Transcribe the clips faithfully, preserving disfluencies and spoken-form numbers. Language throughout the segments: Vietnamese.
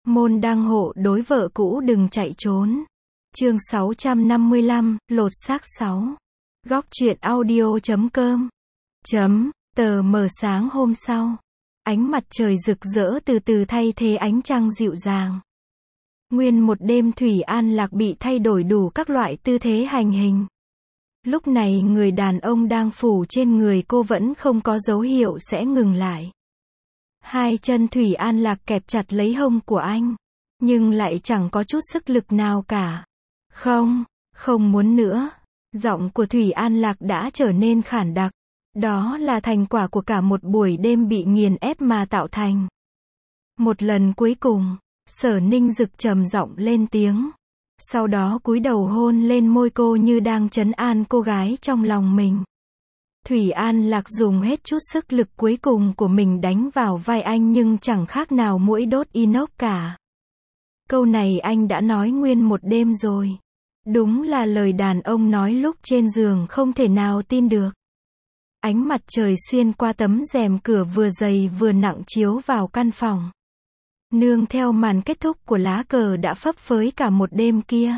Môn đăng hộ đối vợ cũ đừng chạy trốn. Chương sáu trăm năm mươi lăm, lột xác sáu. Góc truyện audio chấm com. Chấm, tờ mờ sáng hôm sau. Ánh mặt trời rực rỡ từ từ thay thế ánh trăng dịu dàng. Nguyên một đêm Thủy An Lạc bị thay đổi đủ các loại tư thế hành hình. Lúc này người đàn ông đang phủ trên người cô vẫn không có dấu hiệu sẽ ngừng lại. Hai chân Thủy An Lạc kẹp chặt lấy hông của anh, nhưng lại chẳng có chút sức lực nào cả. Không, không muốn nữa. Giọng của Thủy An Lạc đã trở nên khản đặc. Đó là thành quả của cả một buổi đêm bị nghiền ép mà tạo thành. Một lần cuối cùng, Sở Ninh Dực trầm giọng lên tiếng. Sau đó cúi đầu hôn lên môi cô như đang trấn an cô gái trong lòng mình. Thủy An Lạc dùng hết chút sức lực cuối cùng của mình đánh vào vai anh nhưng chẳng khác nào muỗi đốt inox cả. Câu này anh đã nói nguyên một đêm rồi. Đúng là lời đàn ông nói lúc trên giường không thể nào tin được. Ánh mặt trời xuyên qua tấm rèm cửa vừa dày vừa nặng chiếu vào căn phòng. Nương theo màn kết thúc của lá cờ đã phấp phới cả một đêm kia.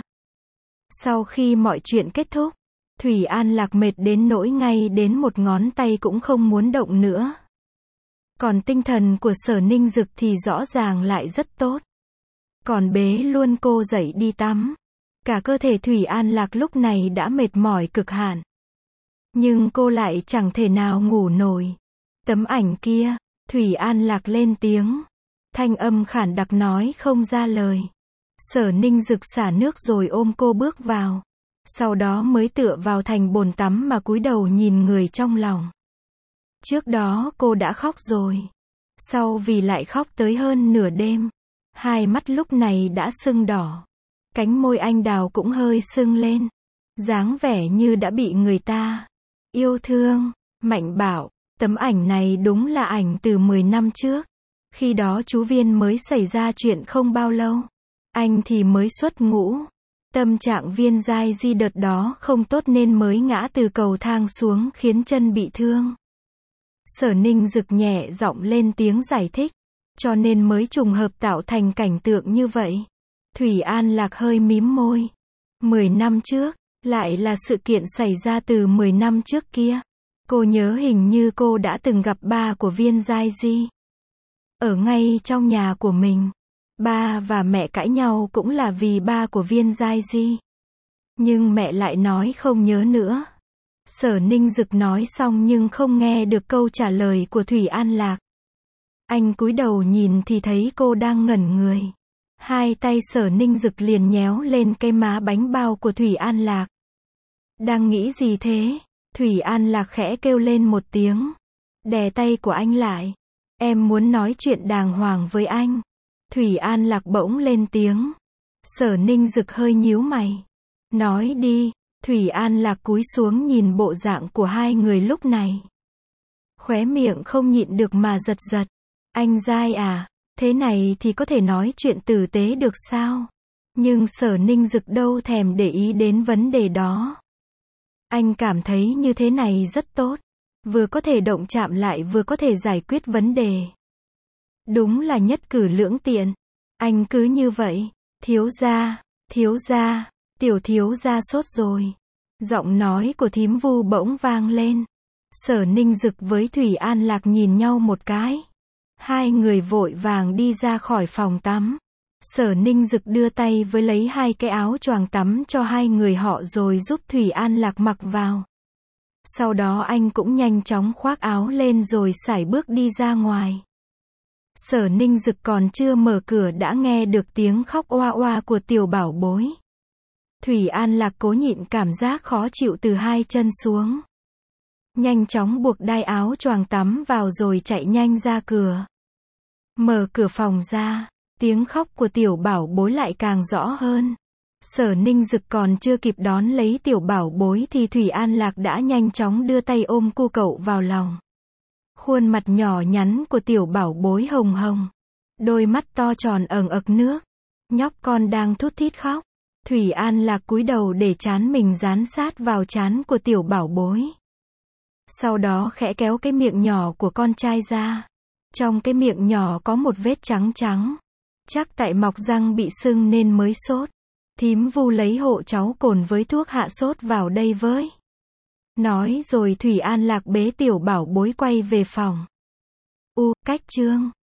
Sau khi mọi chuyện kết thúc, Thủy An Lạc mệt đến nỗi ngay đến một ngón tay cũng không muốn động nữa. Còn tinh thần của Sở Ninh Dực thì rõ ràng lại rất tốt. Còn bế luôn cô dậy đi tắm. Cả cơ thể Thủy An Lạc lúc này đã mệt mỏi cực hạn. Nhưng cô lại chẳng thể nào ngủ nổi. Tấm ảnh kia, Thủy An Lạc lên tiếng. Thanh âm khản đặc nói không ra lời. Sở Ninh Dực xả nước rồi ôm cô bước vào. Sau đó mới tựa vào thành bồn tắm mà cúi đầu nhìn người trong lòng. Trước đó cô đã khóc rồi. Sau vì lại khóc tới hơn nửa đêm. Hai mắt lúc này đã sưng đỏ. Cánh môi anh đào cũng hơi sưng lên. Dáng vẻ như đã bị người ta yêu thương. Mạnh bảo, tấm ảnh này đúng là ảnh từ mười năm trước. Khi đó chú Viên mới xảy ra chuyện không bao lâu. Anh thì mới xuất ngũ. Tâm trạng Viên Giai Di đợt đó không tốt nên mới ngã từ cầu thang xuống khiến chân bị thương. Sở Ninh Dực nhẹ giọng lên tiếng giải thích. Cho nên mới trùng hợp tạo thành cảnh tượng như vậy. Thủy An Lạc hơi mím môi. Mười năm trước, lại là sự kiện xảy ra từ mười năm trước kia. Cô nhớ hình như cô đã từng gặp ba của Viên Giai Di. Ở ngay trong nhà của mình. Ba và mẹ cãi nhau cũng là vì ba của Viên Giai Di. Nhưng mẹ lại nói không nhớ nữa. Sở Ninh Dực nói xong nhưng không nghe được câu trả lời của Thủy An Lạc. Anh cúi đầu nhìn thì thấy cô đang ngẩn người. Hai tay Sở Ninh Dực liền nhéo lên cái má bánh bao của Thủy An Lạc. Đang nghĩ gì thế? Thủy An Lạc khẽ kêu lên một tiếng. Đè tay của anh lại. Em muốn nói chuyện đàng hoàng với anh. Thủy An Lạc bỗng lên tiếng. Sở Ninh Dực hơi nhíu mày. Nói đi. Thủy An Lạc cúi xuống nhìn bộ dạng của hai người lúc này. Khóe miệng không nhịn được mà giật giật. Anh Giai à, thế này thì có thể nói chuyện tử tế được sao? Nhưng Sở Ninh Dực đâu thèm để ý đến vấn đề đó. Anh cảm thấy như thế này rất tốt. Vừa có thể động chạm lại vừa có thể giải quyết vấn đề. Đúng là nhất cử lưỡng tiện. Anh cứ như vậy. Thiếu gia, thiếu gia, tiểu thiếu gia sốt rồi. Giọng nói của thím Vu bỗng vang lên. Sở Ninh Dực với Thủy An Lạc nhìn nhau một cái. Hai người vội vàng đi ra khỏi phòng tắm. Sở Ninh Dực đưa tay với lấy hai cái áo choàng tắm cho hai người họ rồi giúp Thủy An Lạc mặc vào. Sau đó anh cũng nhanh chóng khoác áo lên rồi sải bước đi ra ngoài. Sở Ninh Dực còn chưa mở cửa đã nghe được tiếng khóc oa oa của tiểu bảo bối. Thủy An Lạc cố nhịn cảm giác khó chịu từ hai chân xuống. Nhanh chóng buộc đai áo choàng tắm vào rồi chạy nhanh ra cửa. Mở cửa phòng ra, tiếng khóc của tiểu bảo bối lại càng rõ hơn. Sở Ninh Dực còn chưa kịp đón lấy tiểu bảo bối thì Thủy An Lạc đã nhanh chóng đưa tay ôm cu cậu vào lòng. Khuôn mặt nhỏ nhắn của tiểu bảo bối hồng hồng. Đôi mắt to tròn ẩn ực nước. Nhóc con đang thút thít khóc. Thủy An Lạc cúi đầu để trán mình dán sát vào trán của tiểu bảo bối. Sau đó khẽ kéo cái miệng nhỏ của con trai ra. Trong cái miệng nhỏ có một vết trắng trắng. Chắc tại mọc răng bị sưng nên mới sốt. Thím Vu lấy hộ cháu cồn với thuốc hạ sốt vào đây với. Nói rồi Thủy An Lạc bế tiểu bảo bối quay về phòng. U, cách chương